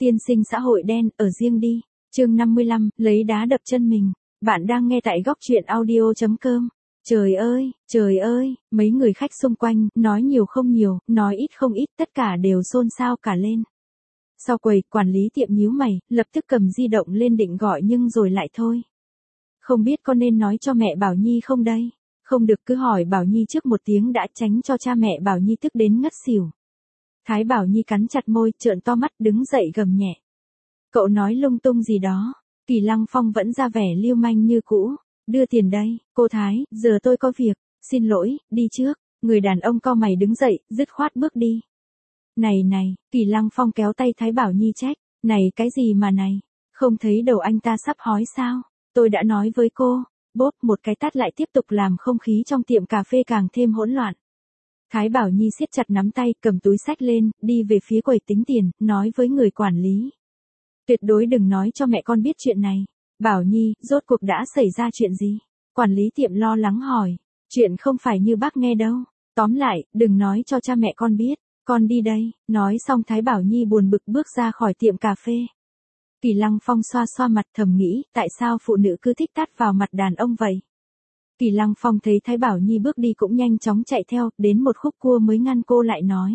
Tiên sinh xã hội đen, ở riêng đi. Chương 55, lấy đá đập chân mình. Bạn đang nghe tại góc truyện audio.com. Trời ơi, mấy người khách xung quanh, nói nhiều không nhiều, nói ít không ít, tất cả đều xôn xao cả lên. Sau quầy, quản lý tiệm nhíu mày, lập tức cầm di động lên định gọi nhưng rồi lại thôi. Không biết có nên nói cho mẹ Bảo Nhi không đây? Không được, cứ hỏi Bảo Nhi trước một tiếng đã, tránh cho cha mẹ Bảo Nhi tức đến ngất xỉu. Thái Bảo Nhi cắn chặt môi, trợn to mắt, đứng dậy gầm nhẹ. Cậu nói lung tung gì đó? Kỳ Lăng Phong vẫn ra vẻ lưu manh như cũ. Đưa tiền đây, cô Thái, giờ tôi có việc, xin lỗi, đi trước. Người đàn ông cau mày đứng dậy, dứt khoát bước đi. Này, Kỳ Lăng Phong kéo tay Thái Bảo Nhi trách. Này cái gì mà này? Không thấy đầu anh ta sắp hói sao? Tôi đã nói với cô. Bốp, một cái tát lại tiếp tục làm không khí trong tiệm cà phê càng thêm hỗn loạn. Thái Bảo Nhi siết chặt nắm tay, cầm túi xách lên, đi về phía quầy tính tiền, nói với người quản lý. Tuyệt đối đừng nói cho mẹ con biết chuyện này. Bảo Nhi, rốt cuộc đã xảy ra chuyện gì? Quản lý tiệm lo lắng hỏi. Chuyện không phải như bác nghe đâu. Tóm lại, đừng nói cho cha mẹ con biết. Con đi đây. Nói xong Thái Bảo Nhi buồn bực bước ra khỏi tiệm cà phê. Kỳ Lăng Phong xoa xoa mặt thầm nghĩ, tại sao phụ nữ cứ thích tát vào mặt đàn ông vậy? Kỳ Lăng Phong thấy Thái Bảo Nhi bước đi cũng nhanh chóng chạy theo, đến một khúc cua mới ngăn cô lại nói.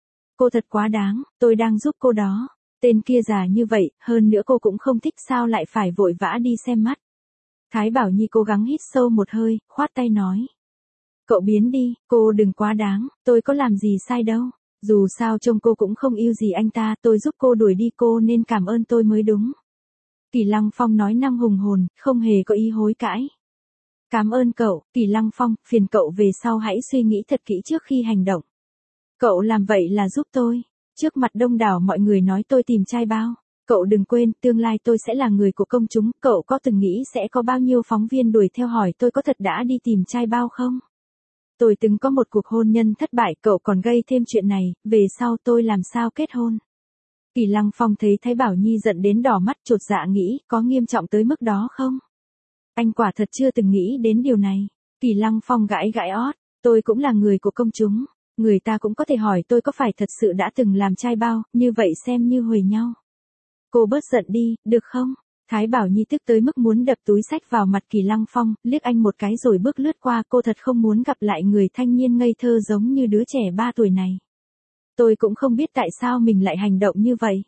Cô thật quá đáng, tôi đang giúp cô đó. Tên kia già như vậy, hơn nữa cô cũng không thích, sao lại phải vội vã đi xem mắt. Thái Bảo Nhi cố gắng hít sâu một hơi, khoát tay nói. Cậu biến đi, cô đừng quá đáng, tôi có làm gì sai đâu. Dù sao trông cô cũng không yêu gì anh ta, tôi giúp cô đuổi đi, cô nên cảm ơn tôi mới đúng. Kỳ Lăng Phong nói năng hùng hồn, không hề có ý hối cãi. Cảm ơn cậu, Kỳ Lăng Phong, phiền cậu về sau hãy suy nghĩ thật kỹ trước khi hành động. Cậu làm vậy là giúp tôi. Trước mặt đông đảo mọi người nói tôi tìm trai bao. Cậu đừng quên, tương lai tôi sẽ là người của công chúng. Cậu có từng nghĩ sẽ có bao nhiêu phóng viên đuổi theo hỏi tôi có thật đã đi tìm trai bao không? Tôi từng có một cuộc hôn nhân thất bại, cậu còn gây thêm chuyện này, về sau tôi làm sao kết hôn? Kỳ Lăng Phong thấy Thái Bảo Nhi giận đến đỏ mắt, chột dạ nghĩ, có nghiêm trọng tới mức đó không? Anh quả thật chưa từng nghĩ đến điều này. Kỳ Lăng Phong gãi ót, tôi cũng là người của công chúng. Người ta cũng có thể hỏi tôi có phải thật sự đã từng làm trai bao, như vậy xem như huề nhau. Cô bớt giận đi, được không? Thái Bảo Nhi tức tới mức muốn đập túi xách vào mặt Kỳ Lăng Phong, liếc anh một cái rồi bước lướt qua, cô thật không muốn gặp lại người thanh niên ngây thơ giống như đứa trẻ 3 tuổi này. Tôi cũng không biết tại sao mình lại hành động như vậy.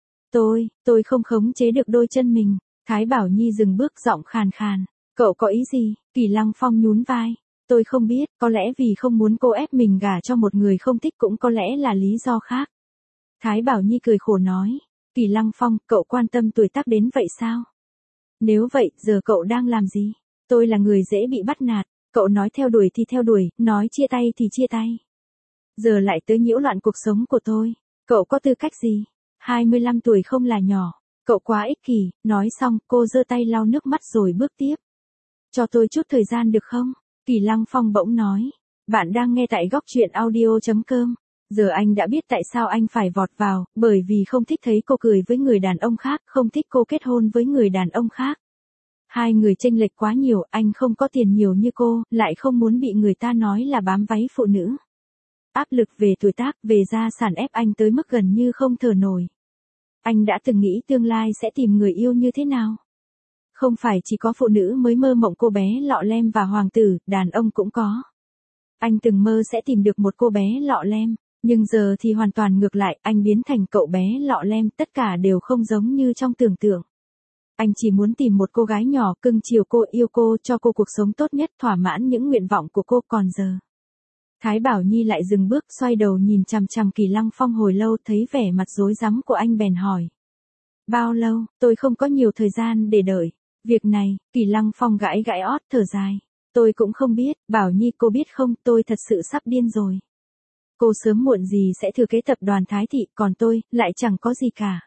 Tôi không khống chế được đôi chân mình. Thái Bảo Nhi dừng bước, giọng khàn khàn. Cậu có ý gì? Kỳ Lăng Phong nhún vai. Tôi không biết, có lẽ vì không muốn cô ép mình gả cho một người không thích, cũng có lẽ là lý do khác. Thái Bảo Nhi cười khổ nói. Kỳ Lăng Phong, cậu quan tâm tuổi tác đến vậy sao? Nếu vậy, giờ cậu đang làm gì? Tôi là người dễ bị bắt nạt. Cậu nói theo đuổi thì theo đuổi, nói chia tay thì chia tay. Giờ lại tới nhiễu loạn cuộc sống của tôi. Cậu có tư cách gì? 25 tuổi không là nhỏ. Cậu quá ích kỷ. Nói xong, cô giơ tay lau nước mắt rồi bước tiếp. Cho tôi chút thời gian được không? Kỳ Lăng Phong bỗng nói. Bạn đang nghe tại góc truyện audio.com. Giờ anh đã biết tại sao anh phải vọt vào, bởi vì không thích thấy cô cười với người đàn ông khác, không thích cô kết hôn với người đàn ông khác. Hai người chênh lệch quá nhiều, anh không có tiền nhiều như cô, lại không muốn bị người ta nói là bám váy phụ nữ. Áp lực về tuổi tác, về gia sản ép anh tới mức gần như không thở nổi. Anh đã từng nghĩ tương lai sẽ tìm người yêu như thế nào? Không phải chỉ có phụ nữ mới mơ mộng cô bé lọ lem và hoàng tử, đàn ông cũng có. Anh từng mơ sẽ tìm được một cô bé lọ lem, nhưng giờ thì hoàn toàn ngược lại, anh biến thành cậu bé lọ lem, tất cả đều không giống như trong tưởng tượng. Anh chỉ muốn tìm một cô gái nhỏ, cưng chiều cô, yêu cô, cho cô cuộc sống tốt nhất, thỏa mãn những nguyện vọng của cô, còn giờ. Thái Bảo Nhi lại dừng bước, xoay đầu nhìn chằm chằm Kỳ Lăng Phong hồi lâu, thấy vẻ mặt rối rắm của anh bèn hỏi. Bao lâu? Tôi không có nhiều thời gian để đợi. Việc này, Kỳ Lăng Phong gãi ót, thở dài. Tôi cũng không biết, Bảo Nhi cô biết không, tôi thật sự sắp điên rồi. Cô sớm muộn gì sẽ thừa kế tập đoàn Thái Thị, còn tôi, lại chẳng có gì cả.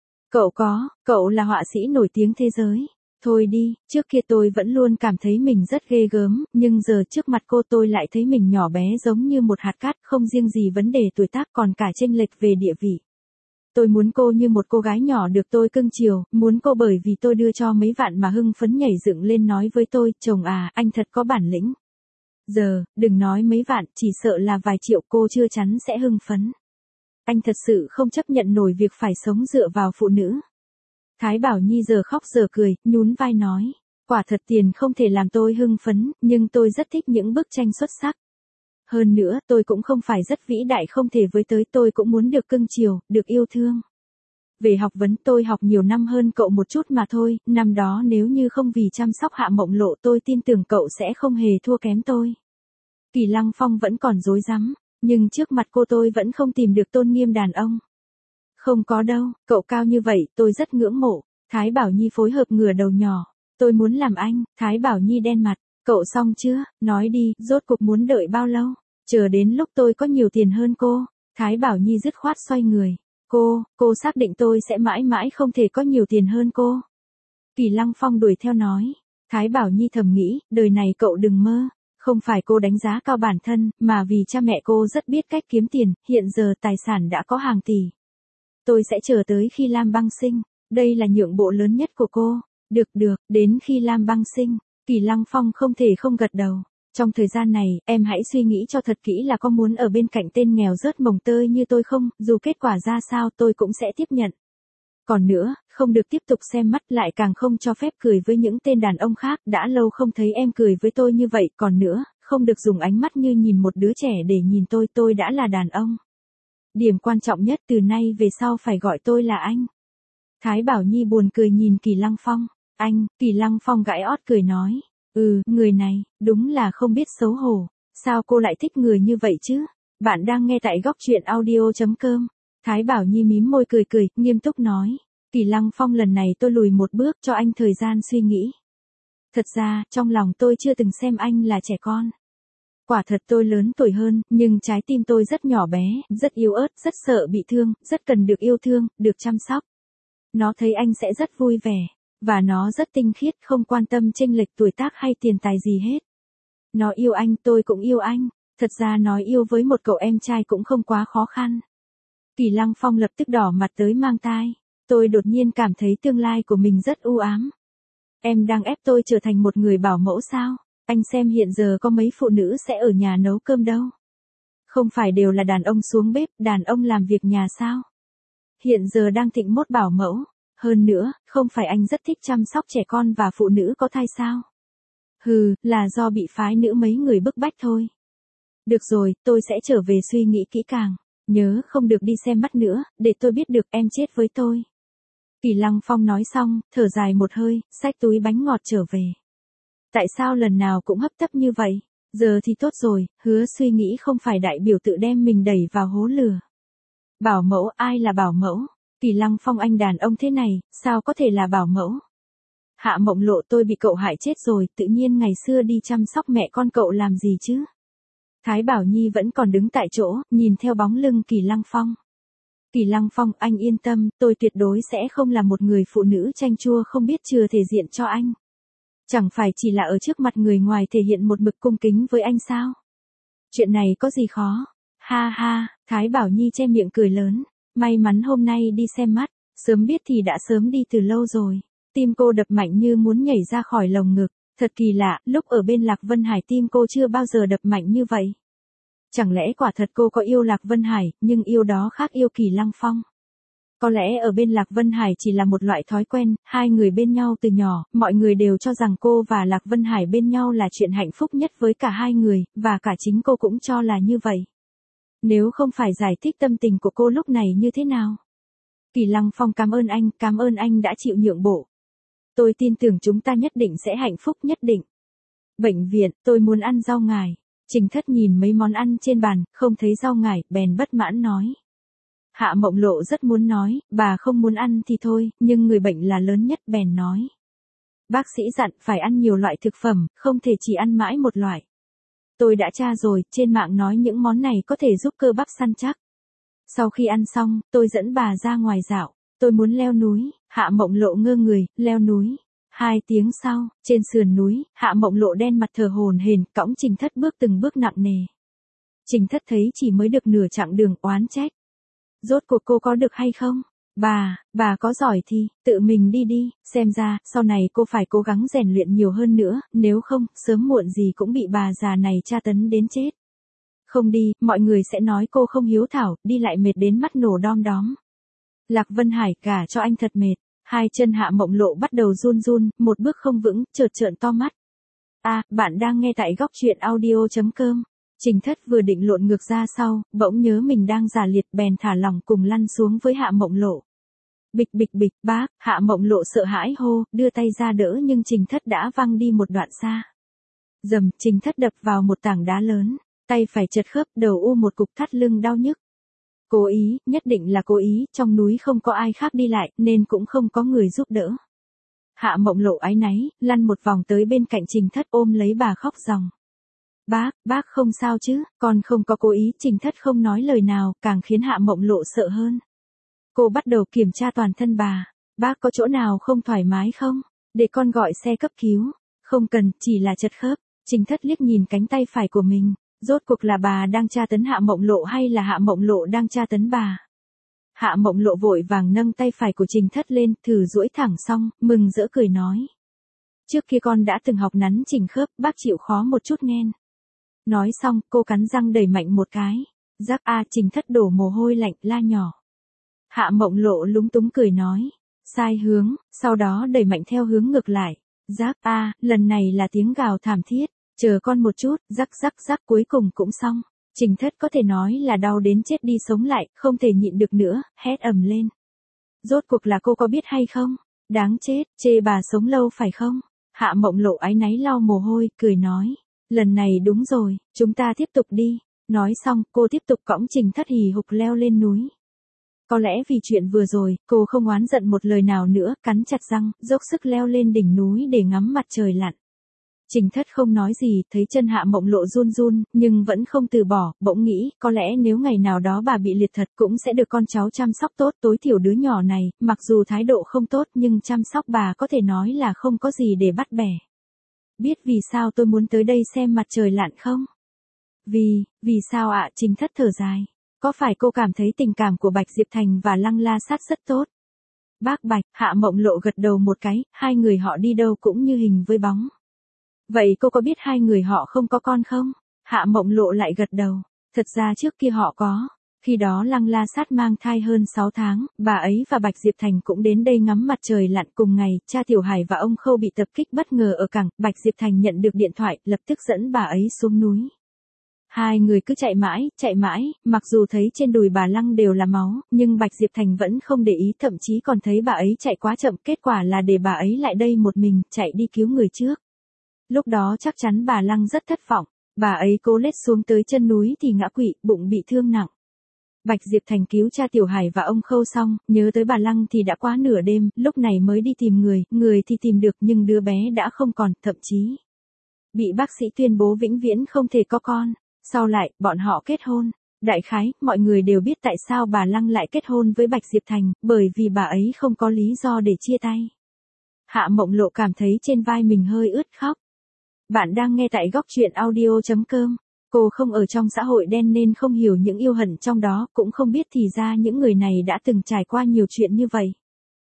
Cậu là họa sĩ nổi tiếng thế giới. Thôi đi, trước kia tôi vẫn luôn cảm thấy mình rất ghê gớm, nhưng giờ trước mặt cô tôi lại thấy mình nhỏ bé giống như một hạt cát, không riêng gì vấn đề tuổi tác còn cả chênh lệch về địa vị. Tôi muốn cô như một cô gái nhỏ được tôi cưng chiều, muốn cô bởi vì tôi đưa cho mấy vạn mà hưng phấn nhảy dựng lên nói với tôi, chồng à, anh thật có bản lĩnh. Giờ, đừng nói mấy vạn, chỉ sợ là vài triệu cô chưa chắn sẽ hưng phấn. anh thật sự không chấp nhận nổi việc phải sống dựa vào phụ nữ. Thái Bảo Nhi giờ khóc giờ cười, nhún vai nói. Quả thật tiền không thể làm tôi hưng phấn, nhưng tôi rất thích những bức tranh xuất sắc. Hơn nữa, tôi cũng không phải rất vĩ đại không thể với tới, tôi cũng muốn được cưng chiều, được yêu thương. Về học vấn tôi học nhiều năm hơn cậu một chút mà thôi, năm đó nếu như không vì chăm sóc Hạ Mộng Lộ tôi tin tưởng cậu sẽ không hề thua kém tôi. Kỳ Lăng Phong vẫn còn rối rắm, nhưng trước mặt cô tôi vẫn không tìm được tôn nghiêm đàn ông. Không có đâu, cậu cao như vậy tôi rất ngưỡng mộ. Thái Bảo Nhi phối hợp ngửa đầu nhỏ. Tôi muốn làm anh. Thái Bảo Nhi đen mặt. Cậu xong chưa, nói đi, rốt cuộc muốn đợi bao lâu? Chờ đến lúc tôi có nhiều tiền hơn cô. Thái Bảo Nhi dứt khoát xoay người. Cô xác định tôi sẽ mãi mãi không thể có nhiều tiền hơn cô. Kỳ Lăng Phong đuổi theo nói. Thái Bảo Nhi thầm nghĩ, đời này cậu đừng mơ. Không phải cô đánh giá cao bản thân, mà vì cha mẹ cô rất biết cách kiếm tiền, hiện giờ tài sản đã có hàng tỷ. Tôi sẽ chờ tới khi Lam Băng sinh, đây là nhượng bộ lớn nhất của cô. Được, đến khi Lam Băng sinh. Kỳ Lăng Phong không thể không gật đầu. Trong thời gian này, em hãy suy nghĩ cho thật kỹ là có muốn ở bên cạnh tên nghèo rớt mồng tơi như tôi không, dù kết quả ra sao tôi cũng sẽ tiếp nhận. Còn nữa, không được tiếp tục xem mắt, lại càng không cho phép cười với những tên đàn ông khác, đã lâu không thấy em cười với tôi như vậy, còn nữa, không được dùng ánh mắt như nhìn một đứa trẻ để nhìn tôi đã là đàn ông. Điểm quan trọng nhất từ nay về sau phải gọi tôi là anh. Thái Bảo Nhi buồn cười nhìn Kỳ Lăng Phong. Anh, Kỳ Lăng Phong gãi ót cười nói. Người này, đúng là không biết xấu hổ. Sao cô lại thích người như vậy chứ? Bạn đang nghe tại góc truyện audio.com. Thái Bảo Nhi mím môi cười, nghiêm túc nói. Kỳ Lăng Phong lần này tôi lùi một bước cho anh thời gian suy nghĩ. Thật ra, trong lòng tôi chưa từng xem anh là trẻ con. Quả thật tôi lớn tuổi hơn, nhưng trái tim tôi rất nhỏ bé, rất yếu ớt, rất sợ bị thương, rất cần được yêu thương, được chăm sóc. Nó thấy anh sẽ rất vui vẻ. Và nó rất tinh khiết, không quan tâm chênh lệch tuổi tác hay tiền tài gì hết. Nó yêu anh, tôi cũng yêu anh. Thật ra nói yêu với một cậu em trai cũng không quá khó khăn. Kỳ Lăng Phong lập tức đỏ mặt tới mang tai. Tôi đột nhiên cảm thấy tương lai của mình rất u ám. Em đang ép tôi trở thành một người bảo mẫu sao? Anh xem hiện giờ có mấy phụ nữ sẽ ở nhà nấu cơm đâu. Không phải đều là đàn ông xuống bếp, đàn ông làm việc nhà sao? Hiện giờ đang thịnh mốt bảo mẫu. Hơn nữa, không phải anh rất thích chăm sóc trẻ con và phụ nữ có thai sao? Là do bị phái nữ mấy người bức bách thôi. Được rồi, tôi sẽ trở về suy nghĩ kỹ càng. Nhớ không được đi xem mắt nữa, để tôi biết được em chết với tôi. Kỳ Lăng Phong nói xong, thở dài một hơi, xách túi bánh ngọt trở về. Tại sao lần nào cũng hấp tấp như vậy? Giờ thì tốt rồi, hứa suy nghĩ không phải đại biểu tự đem mình đẩy vào hố lửa. Bảo mẫu, ai là bảo mẫu? Kỳ Lăng Phong, anh đàn ông thế này, sao có thể là bảo mẫu? Hạ Mộng Lộ tôi bị cậu hại chết rồi, tự nhiên ngày xưa đi chăm sóc mẹ con cậu làm gì chứ? Thái Bảo Nhi vẫn còn đứng tại chỗ, nhìn theo bóng lưng Kỳ Lăng Phong. Kỳ Lăng Phong, anh yên tâm, tôi tuyệt đối sẽ không là một người phụ nữ chanh chua không biết chừa thể diện cho anh. Chẳng phải chỉ là ở trước mặt người ngoài thể hiện một mực cung kính với anh sao? Chuyện này có gì khó? Ha ha, Thái Bảo Nhi che miệng cười lớn. May mắn hôm nay đi xem mắt, sớm biết thì đã sớm đi từ lâu rồi. Tim cô đập mạnh như muốn nhảy ra khỏi lồng ngực. Thật kỳ lạ, lúc ở bên Lạc Vân Hải tim cô chưa bao giờ đập mạnh như vậy. Chẳng lẽ quả thật cô có yêu Lạc Vân Hải, nhưng yêu đó khác yêu Kỳ Lăng Phong. Có lẽ ở bên Lạc Vân Hải chỉ là một loại thói quen, hai người bên nhau từ nhỏ, mọi người đều cho rằng cô và Lạc Vân Hải bên nhau là chuyện hạnh phúc nhất với cả hai người, và cả chính cô cũng cho là như vậy. Nếu không phải giải thích tâm tình của cô lúc này như thế nào? Kỳ Lăng Phong cảm ơn anh đã chịu nhượng bộ. Tôi tin tưởng chúng ta nhất định sẽ hạnh phúc nhất định. Bệnh viện, tôi muốn ăn rau ngải. Trình Thất nhìn mấy món ăn trên bàn, không thấy rau ngải, bèn bất mãn nói. Hạ Mộng Lộ rất muốn nói, bà không muốn ăn thì thôi, nhưng người bệnh là lớn nhất, bèn nói. Bác sĩ dặn phải ăn nhiều loại thực phẩm, không thể chỉ ăn mãi một loại. Tôi đã tra rồi, trên mạng nói những món này có thể giúp cơ bắp săn chắc. Sau khi ăn xong, tôi dẫn bà ra ngoài dạo. Tôi muốn leo núi. Hạ Mộng Lộ ngơ người, leo núi. 2 tiếng sau, trên sườn núi, Hạ Mộng Lộ đen mặt thờ hổn hển, cõng Trình Thất bước từng bước nặng nề. Trình Thất thấy chỉ mới được nửa chặng đường oán trách. Rốt cuộc cô có được hay không? Bà có giỏi thì, tự mình đi, xem ra, sau này cô phải cố gắng rèn luyện nhiều hơn nữa, nếu không, sớm muộn gì cũng bị bà già này tra tấn đến chết. Không đi, mọi người sẽ nói cô không hiếu thảo, đi lại mệt đến mắt nổ đom đóm. Lạc Vân Hải gả cho anh thật mệt. Hai chân Hạ Mộng Lộ bắt đầu run run, một bước không vững, chợt trợn to mắt. Bạn đang nghe tại góc truyện audio.com. Trình Thất vừa định lộn ngược ra sau, bỗng nhớ mình đang giả liệt bèn thả lỏng cùng lăn xuống với Hạ Mộng Lộ. Bịch bịch bịch, bác, Hạ Mộng Lộ sợ hãi hô, đưa tay ra đỡ nhưng Trình Thất đã văng đi một đoạn xa. Dầm, Trình Thất đập vào một tảng đá lớn, tay phải chật khớp, đầu u một cục thắt lưng đau nhức. Cố ý, nhất định là cố ý, trong núi không có ai khác đi lại, nên cũng không có người giúp đỡ. Hạ Mộng Lộ áy náy, lăn một vòng tới bên cạnh Trình Thất ôm lấy bà khóc ròng. Bác không sao chứ, con không có cố ý, Trình Thất không nói lời nào, càng khiến Hạ Mộng Lộ sợ hơn. Cô bắt đầu kiểm tra toàn thân bà. Bác có chỗ nào không thoải mái không? Để con gọi xe cấp cứu. Không cần, chỉ là chật khớp. Trình Thất liếc nhìn cánh tay phải của mình. Rốt cuộc là bà đang tra tấn Hạ Mộng Lộ hay là Hạ Mộng Lộ đang tra tấn bà? Hạ Mộng Lộ vội vàng nâng tay phải của Trình Thất lên, thử duỗi thẳng xong, mừng rỡ cười nói. Trước kia con đã từng học nắn chỉnh khớp, bác chịu khó một chút nghen. Nói xong, cô cắn răng đẩy mạnh một cái. Rắc Trình Thất đổ mồ hôi lạnh, la nhỏ. Hạ Mộng Lộ lúng túng cười nói. Sai hướng, sau đó đẩy mạnh theo hướng ngược lại. Rắc lần này là tiếng gào thảm thiết. Chờ con một chút, rắc cuối cùng cũng xong. Trình Thất có thể nói là đau đến chết đi sống lại, không thể nhịn được nữa, hét ầm lên. Rốt cuộc là cô có biết hay không? Đáng chết, chê bà sống lâu phải không? Hạ Mộng Lộ áy náy lau mồ hôi, cười nói. Lần này đúng rồi, chúng ta tiếp tục đi. Nói xong, cô tiếp tục cõng Trình Thất hì hục leo lên núi. Có lẽ vì chuyện vừa rồi, cô không oán giận một lời nào nữa, cắn chặt răng, dốc sức leo lên đỉnh núi để ngắm mặt trời lặn. Trình Thất không nói gì, thấy chân Hạ Mộng Lộ run run, nhưng vẫn không từ bỏ, bỗng nghĩ, có lẽ nếu ngày nào đó bà bị liệt thật cũng sẽ được con cháu chăm sóc tốt, tối thiểu đứa nhỏ này, mặc dù thái độ không tốt nhưng chăm sóc bà có thể nói là không có gì để bắt bẻ. Biết vì sao tôi muốn tới đây xem mặt trời lặn không? Vì sao ạ? Trình Thất thở dài. Có phải cô cảm thấy tình cảm của Bạch Diệp Thành và Lăng La Sát rất tốt? Bác Bạch, Hạ Mộng Lộ gật đầu một cái, hai người họ đi đâu cũng như hình với bóng. Vậy cô có biết hai người họ không có con không? Hạ Mộng Lộ lại gật đầu. Thật ra trước kia họ có. Khi đó Lăng La Sát mang thai hơn 6 tháng, bà ấy và Bạch Diệp Thành cũng đến đây ngắm mặt trời lặn cùng ngày, cha Tiểu Hải và ông Khâu bị tập kích bất ngờ ở cảng, Bạch Diệp Thành nhận được điện thoại, lập tức dẫn bà ấy xuống núi. Hai người cứ chạy mãi, mặc dù thấy trên đùi bà Lăng đều là máu, nhưng Bạch Diệp Thành vẫn không để ý, thậm chí còn thấy bà ấy chạy quá chậm, kết quả là để bà ấy lại đây một mình, chạy đi cứu người trước. Lúc đó chắc chắn bà Lăng rất thất vọng, bà ấy cố lết xuống tới chân núi thì ngã quỵ, bụng bị thương nặng. Bạch Diệp Thành cứu cha Tiểu Hải và ông Khâu xong, nhớ tới bà Lăng thì đã quá nửa đêm, lúc này mới đi tìm người thì tìm được nhưng đứa bé đã không còn, thậm chí bị bác sĩ tuyên bố vĩnh viễn không thể có con. Sau lại, bọn họ kết hôn. Đại khái, mọi người đều biết tại sao bà Lăng lại kết hôn với Bạch Diệp Thành, bởi vì bà ấy không có lý do để chia tay. Hạ Mộng Lộ cảm thấy trên vai mình hơi ướt khóc. Bạn đang nghe tại góc truyện audio.com. Cô không ở trong xã hội đen nên không hiểu những yêu hận trong đó, cũng không biết thì ra những người này đã từng trải qua nhiều chuyện như vậy.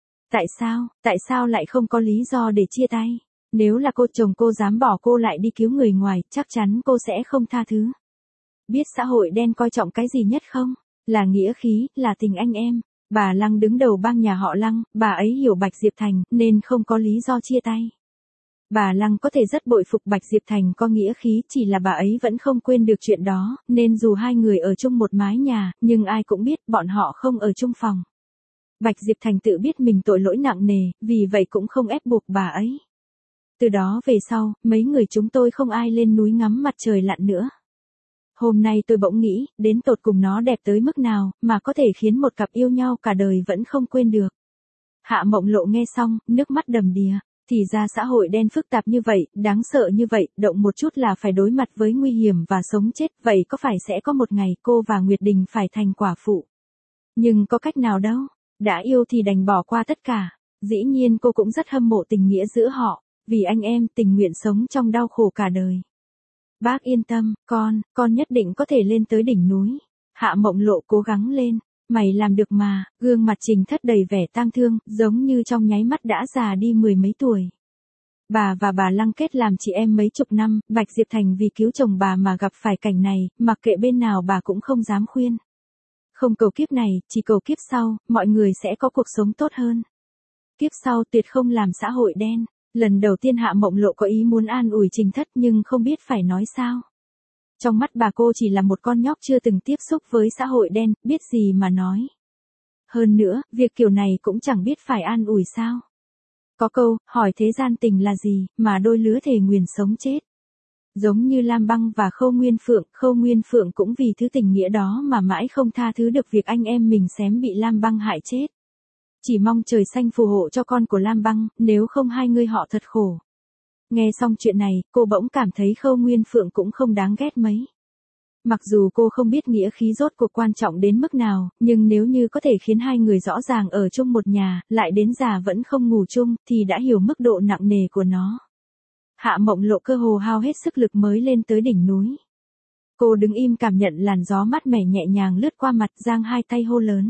Tại sao lại không có lý do để chia tay? Nếu là cô, chồng cô dám bỏ cô lại đi cứu người ngoài, chắc chắn cô sẽ không tha thứ. Biết xã hội đen coi trọng cái gì nhất không? Là nghĩa khí, là tình anh em. Bà Lăng đứng đầu bang nhà họ Lăng, bà ấy hiểu Bạch Diệp Thành, nên không có lý do chia tay. Bà Lăng có thể rất bội phục Bạch Diệp Thành có nghĩa khí, chỉ là bà ấy vẫn không quên được chuyện đó, nên dù hai người ở chung một mái nhà, nhưng ai cũng biết bọn họ không ở chung phòng. Bạch Diệp Thành tự biết mình tội lỗi nặng nề, vì vậy cũng không ép buộc bà ấy. Từ đó về sau, mấy người chúng tôi không ai lên núi ngắm mặt trời lặn nữa. Hôm nay tôi bỗng nghĩ, đến tột cùng nó đẹp tới mức nào, mà có thể khiến một cặp yêu nhau cả đời vẫn không quên được. Hạ Mộng Lộ nghe xong, nước mắt đầm đìa. Thì ra xã hội đen phức tạp như vậy, đáng sợ như vậy, động một chút là phải đối mặt với nguy hiểm và sống chết, vậy có phải sẽ có một ngày cô và Nguyệt Đình phải thành quả phụ? Nhưng có cách nào đâu, đã yêu thì đành bỏ qua tất cả. Dĩ nhiên cô cũng rất hâm mộ tình nghĩa giữa họ, vì anh em tình nguyện sống trong đau khổ cả đời. Bác yên tâm, con nhất định có thể lên tới đỉnh núi. Hạ Mộng Lộ cố gắng lên. Mày làm được mà. Gương mặt Trình Thất đầy vẻ tang thương, giống như trong nháy mắt đã già đi 10 mấy tuổi. Bà và bà Lăng kết làm chị em mấy chục năm, Bạch Diệp Thành vì cứu chồng bà mà gặp phải cảnh này, mặc kệ bên nào bà cũng không dám khuyên. Không cầu kiếp này, chỉ cầu kiếp sau, mọi người sẽ có cuộc sống tốt hơn. Kiếp sau tuyệt không làm xã hội đen. Lần đầu tiên Hạ Mộng Lộ có ý muốn an ủi Trình Thất nhưng không biết phải nói sao. Trong mắt bà cô chỉ là một con nhóc chưa từng tiếp xúc với xã hội đen, biết gì mà nói. Hơn nữa, việc kiểu này cũng chẳng biết phải an ủi sao. Có câu, hỏi thế gian tình là gì, mà đôi lứa thề nguyền sống chết. Giống như Lam Băng và Khâu Nguyên Phượng cũng vì thứ tình nghĩa đó mà mãi không tha thứ được việc anh em mình xém bị Lam Băng hại chết. Chỉ mong trời xanh phù hộ cho con của Lam Băng, nếu không hai người họ thật khổ. Nghe xong chuyện này, cô bỗng cảm thấy Khâu Nguyên Phượng cũng không đáng ghét mấy. Mặc dù cô không biết nghĩa khí rốt cuộc quan trọng đến mức nào, nhưng nếu như có thể khiến hai người rõ ràng ở chung một nhà, lại đến già vẫn không ngủ chung, thì đã hiểu mức độ nặng nề của nó. Hạ Mộng Lộ cơ hồ hao hết sức lực mới lên tới đỉnh núi. Cô đứng im cảm nhận làn gió mát mẻ nhẹ nhàng lướt qua mặt, giang hai tay hô lớn.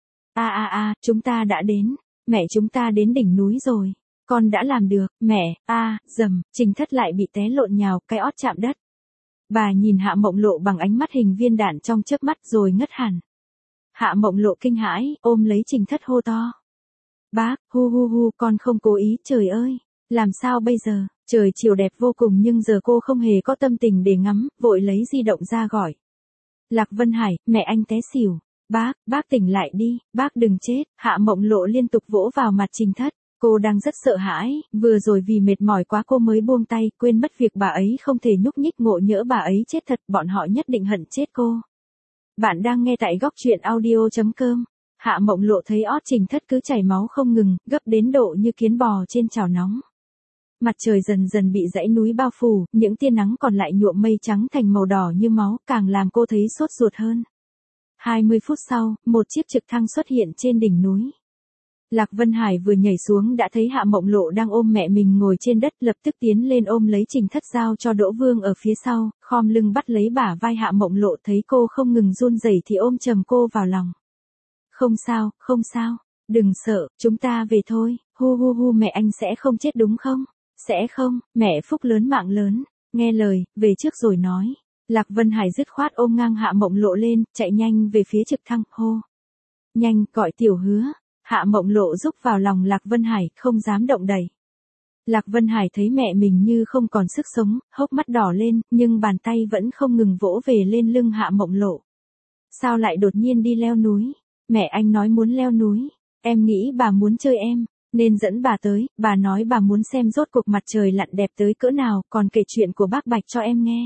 Chúng ta đã đến. Mẹ chúng ta đến đỉnh núi rồi. Con đã làm được, mẹ, dầm, Trình Thất lại bị té lộn nhào, cái ót chạm đất. Bà nhìn Hạ Mộng Lộ bằng ánh mắt hình viên đạn trong chớp mắt rồi ngất hẳn. Hạ Mộng Lộ kinh hãi, ôm lấy Trình Thất hô to. Bác, hu, con không cố ý, trời ơi, làm sao bây giờ, trời chiều đẹp vô cùng nhưng giờ cô không hề có tâm tình để ngắm, vội lấy di động ra gọi. Lạc Vân Hải, mẹ anh té xỉu. Bác tỉnh lại đi, bác đừng chết. Hạ Mộng Lộ liên tục vỗ vào mặt Trình Thất. Cô đang rất sợ hãi, vừa rồi vì mệt mỏi quá cô mới buông tay, quên mất việc bà ấy không thể nhúc nhích, ngộ nhỡ bà ấy chết thật, bọn họ nhất định hận chết cô. Bạn đang nghe tại góc truyện audio.com. Hạ Mộng Lộ thấy ót Trình Thất cứ chảy máu không ngừng, gấp đến độ như kiến bò trên chảo nóng. Mặt trời dần dần bị dãy núi bao phủ, những tia nắng còn lại nhuộm mây trắng thành màu đỏ như máu, càng làm cô thấy sốt ruột hơn. 20 phút sau, một chiếc trực thăng xuất hiện trên đỉnh núi. Lạc Vân Hải vừa nhảy xuống đã thấy Hạ Mộng Lộ đang ôm mẹ mình ngồi trên đất, lập tức tiến lên ôm lấy Trình Thất giao cho Đỗ Vương ở phía sau, khom lưng bắt lấy bả vai Hạ Mộng Lộ, thấy cô không ngừng run rẩy thì ôm chầm cô vào lòng. Không sao, đừng sợ, chúng ta về thôi, hu mẹ anh sẽ không chết đúng không? Sẽ không, mẹ phúc lớn mạng lớn, nghe lời, về trước rồi nói. Lạc Vân Hải dứt khoát ôm ngang Hạ Mộng Lộ lên, chạy nhanh về phía trực thăng, hô. Nhanh, gọi Tiểu Hứa. Hạ Mộng Lộ rúc vào lòng Lạc Vân Hải, không dám động đậy. Lạc Vân Hải thấy mẹ mình như không còn sức sống, hốc mắt đỏ lên, nhưng bàn tay vẫn không ngừng vỗ về lên lưng Hạ Mộng Lộ. Sao lại đột nhiên đi leo núi? Mẹ anh nói muốn leo núi. Em nghĩ bà muốn chơi em, nên dẫn bà tới, bà nói bà muốn xem rốt cuộc mặt trời lặn đẹp tới cỡ nào, còn kể chuyện của bác Bạch cho em nghe.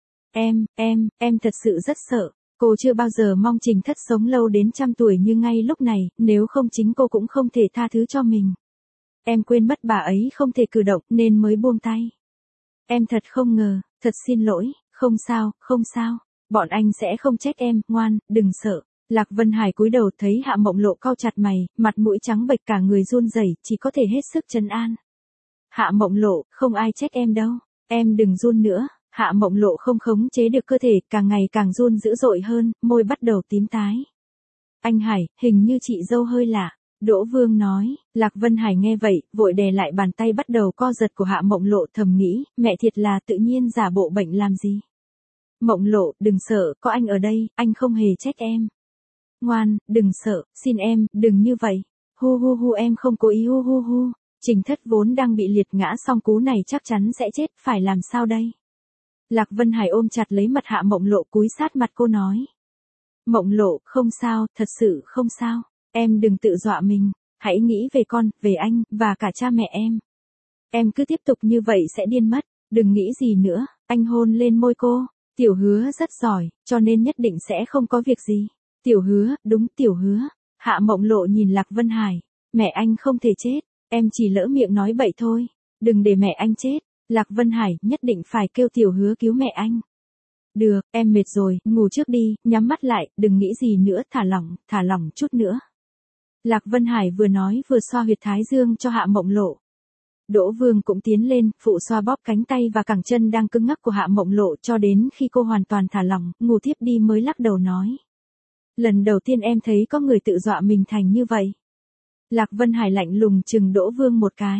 Em thật sự rất sợ. Cô chưa bao giờ mong Trình Thất sống lâu đến 100 tuổi như ngay lúc này, nếu không chính cô cũng không thể tha thứ cho mình. Em quên mất bà ấy không thể cử động nên mới buông tay. Em thật không ngờ, thật xin lỗi, không sao, bọn anh sẽ không trách em, ngoan, đừng sợ. Lạc Vân Hải cúi đầu thấy Hạ Mộng Lộ cau chặt mày, mặt mũi trắng bệch cả người run rẩy, chỉ có thể hết sức trấn an. Hạ Mộng Lộ, không ai trách em đâu, em đừng run nữa. Hạ Mộng Lộ không khống chế được cơ thể, càng ngày càng run dữ dội hơn, môi bắt đầu tím tái. Anh Hải, hình như chị dâu hơi lạ. Đỗ Vương nói. Lạc Vân Hải nghe vậy, vội đè lại bàn tay bắt đầu co giật của Hạ Mộng Lộ, thầm nghĩ, mẹ thiệt là tự nhiên giả bộ bệnh làm gì. Mộng Lộ, đừng sợ, có anh ở đây, anh không hề trách em. Ngoan, đừng sợ, xin em, đừng như vậy. Hu em không cố ý hu. Trình Thất vốn đang bị liệt ngã, xong cú này chắc chắn sẽ chết, phải làm sao đây? Lạc Vân Hải ôm chặt lấy mặt Hạ Mộng Lộ, cúi sát mặt cô nói. Mộng Lộ, không sao, thật sự không sao. Em đừng tự dọa mình, hãy nghĩ về con, về anh, và cả cha mẹ em. Em cứ tiếp tục như vậy sẽ điên mất, đừng nghĩ gì nữa. Anh hôn lên môi cô. Tiểu Hứa rất giỏi, cho nên nhất định sẽ không có việc gì. Tiểu Hứa, đúng Tiểu Hứa. Hạ Mộng Lộ nhìn Lạc Vân Hải. Mẹ anh không thể chết, em chỉ lỡ miệng nói bậy thôi. Đừng để mẹ anh chết. Lạc Vân Hải nhất định phải kêu Tiểu Hứa cứu mẹ anh. Được, em mệt rồi, ngủ trước đi, nhắm mắt lại, đừng nghĩ gì nữa, thả lỏng chút nữa. Lạc Vân Hải vừa nói vừa xoa huyệt thái dương cho Hạ Mộng Lộ. Đỗ Vương cũng tiến lên, phụ xoa bóp cánh tay và cẳng chân đang cứng ngắc của Hạ Mộng Lộ cho đến khi cô hoàn toàn thả lỏng, ngủ tiếp đi mới lắc đầu nói. Lần đầu tiên em thấy có người tự dọa mình thành như vậy. Lạc Vân Hải lạnh lùng chừng Đỗ Vương một cái.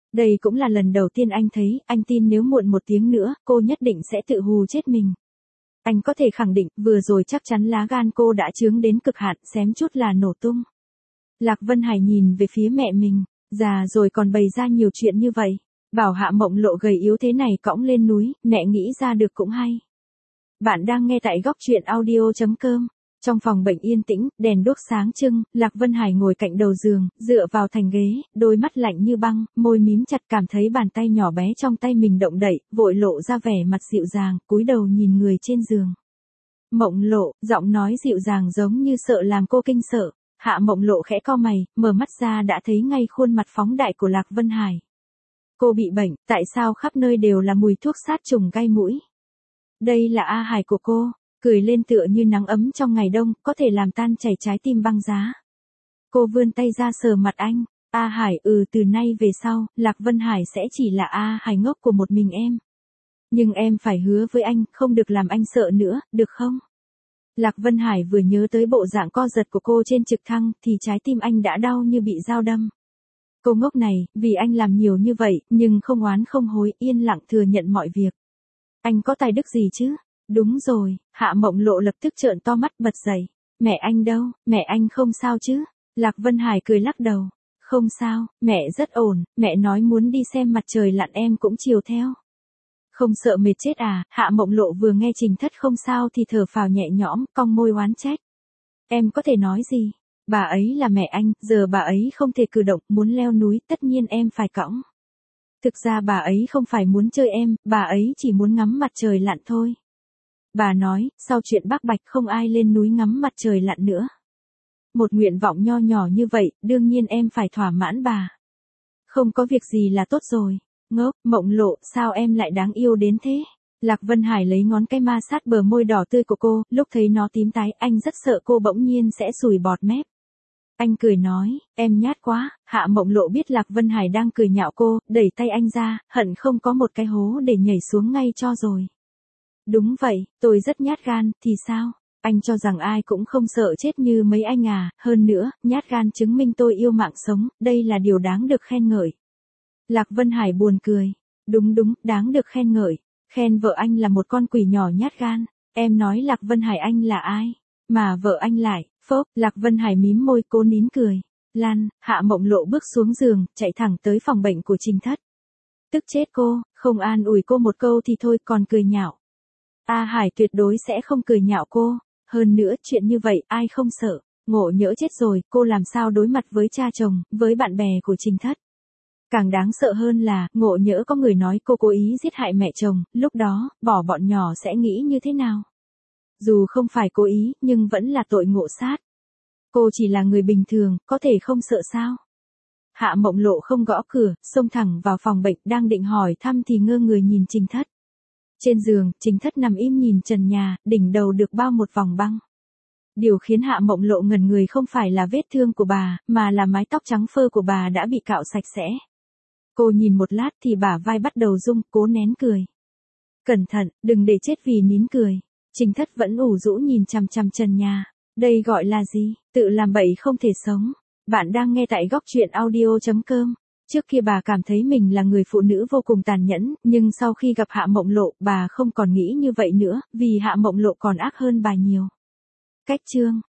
Đây cũng là lần đầu tiên anh thấy, anh tin nếu muộn một tiếng nữa, cô nhất định sẽ tự hù chết mình. Anh có thể khẳng định, vừa rồi chắc chắn lá gan cô đã chướng đến cực hạn, xém chút là nổ tung. Lạc Vân Hải nhìn về phía mẹ mình, già rồi còn bày ra nhiều chuyện như vậy. Bảo Hạ Mộng Lộ gầy yếu thế này cõng lên núi, mẹ nghĩ ra được cũng hay. Bạn đang nghe tại góc truyện audio.com. Trong phòng bệnh yên tĩnh, đèn đuốc sáng trưng, Lạc Vân Hải ngồi cạnh đầu giường, dựa vào thành ghế, đôi mắt lạnh như băng, môi mím chặt, cảm thấy bàn tay nhỏ bé trong tay mình động đậy, vội lộ ra vẻ mặt dịu dàng, cúi đầu nhìn người trên giường. Mộng Lộ, giọng nói dịu dàng giống như sợ làm cô kinh sợ. Hạ Mộng Lộ khẽ cau mày, mở mắt ra đã thấy ngay khuôn mặt phóng đại của Lạc Vân Hải. Cô bị bệnh, tại sao khắp nơi đều là mùi thuốc sát trùng gai mũi? Đây là A Hải của cô, cười lên tựa như nắng ấm trong ngày đông, có thể làm tan chảy trái tim băng giá. Cô vươn tay ra sờ mặt anh, A Hải, từ nay về sau, Lạc Vân Hải sẽ chỉ là A Hải ngốc của một mình em. Nhưng em phải hứa với anh, không được làm anh sợ nữa, được không? Lạc Vân Hải vừa nhớ tới bộ dạng co giật của cô trên trực thăng, thì trái tim anh đã đau như bị dao đâm. Cô ngốc này, vì anh làm nhiều như vậy, nhưng không oán không hối, yên lặng thừa nhận mọi việc. Anh có tài đức gì chứ? Đúng rồi, Hạ Mộng Lộ lập tức trợn to mắt bật dậy. Mẹ anh đâu, mẹ anh không sao chứ? Lạc Vân Hải cười lắc đầu. Không sao, mẹ rất ổn, mẹ nói muốn đi xem mặt trời lặn em cũng chiều theo. Không sợ mệt chết à? Hạ Mộng Lộ vừa nghe Trình Thất không sao thì thở phào nhẹ nhõm, cong môi oán trách. Em có thể nói gì? Bà ấy là mẹ anh, giờ bà ấy không thể cử động, muốn leo núi, tất nhiên em phải cõng. Thực ra bà ấy không phải muốn chơi em, bà ấy chỉ muốn ngắm mặt trời lặn thôi. Bà nói, sau chuyện Bác Bạch không ai lên núi ngắm mặt trời lặn nữa. Một nguyện vọng nho nhỏ như vậy, đương nhiên em phải thỏa mãn bà. Không có việc gì là tốt rồi. Ngốc, Mộng Lộ, sao em lại đáng yêu đến thế? Lạc Vân Hải lấy ngón cái ma sát bờ môi đỏ tươi của cô, lúc thấy nó tím tái, anh rất sợ cô bỗng nhiên sẽ sùi bọt mép. Anh cười nói, em nhát quá. Hạ Mộng Lộ biết Lạc Vân Hải đang cười nhạo cô, đẩy tay anh ra, hận không có một cái hố để nhảy xuống ngay cho rồi. Đúng vậy, tôi rất nhát gan, thì sao? Anh cho rằng ai cũng không sợ chết như mấy anh à, hơn nữa, nhát gan chứng minh tôi yêu mạng sống, đây là điều đáng được khen ngợi. Lạc Vân Hải buồn cười. Đúng, đáng được khen ngợi. Khen vợ anh là một con quỷ nhỏ nhát gan. Em nói Lạc Vân Hải anh là ai? Mà vợ anh lại, phốc, Lạc Vân Hải mím môi cố nín cười. Lan, Hạ Mộng Lộ bước xuống giường, chạy thẳng tới phòng bệnh của Trình Thất. Tức chết cô, không an ủi cô một câu thì thôi còn cười nhạo. A Hải tuyệt đối sẽ không cười nhạo cô. Hơn nữa, chuyện như vậy ai không sợ. Ngộ nhỡ chết rồi, cô làm sao đối mặt với cha chồng, với bạn bè của Trình Thất. Càng đáng sợ hơn là, ngộ nhỡ có người nói cô cố ý giết hại mẹ chồng, lúc đó, bọn nhỏ sẽ nghĩ như thế nào? Dù không phải cố ý, nhưng vẫn là tội ngộ sát. Cô chỉ là người bình thường, có thể không sợ sao? Hạ Mộng Lộ không gõ cửa, xông thẳng vào phòng bệnh, đang định hỏi thăm thì ngơ người nhìn Trình Thất. Trên giường, Trình Thất nằm im nhìn trần nhà, đỉnh đầu được bao một vòng băng. Điều khiến Hạ Mộng Lộ ngẩn người không phải là vết thương của bà, mà là mái tóc trắng phơ của bà đã bị cạo sạch sẽ. Cô nhìn một lát thì bả vai bắt đầu rung, cố nén cười. Cẩn thận, đừng để chết vì nín cười. Trình Thất vẫn ủ rũ nhìn chằm chằm trần nhà. Đây gọi là gì? Tự làm bậy không thể sống. Bạn đang nghe tại góc truyện audio.com. Trước kia bà cảm thấy mình là người phụ nữ vô cùng tàn nhẫn, nhưng sau khi gặp Hạ Mộng Lộ, bà không còn nghĩ như vậy nữa, vì Hạ Mộng Lộ còn ác hơn bà nhiều. Cách chương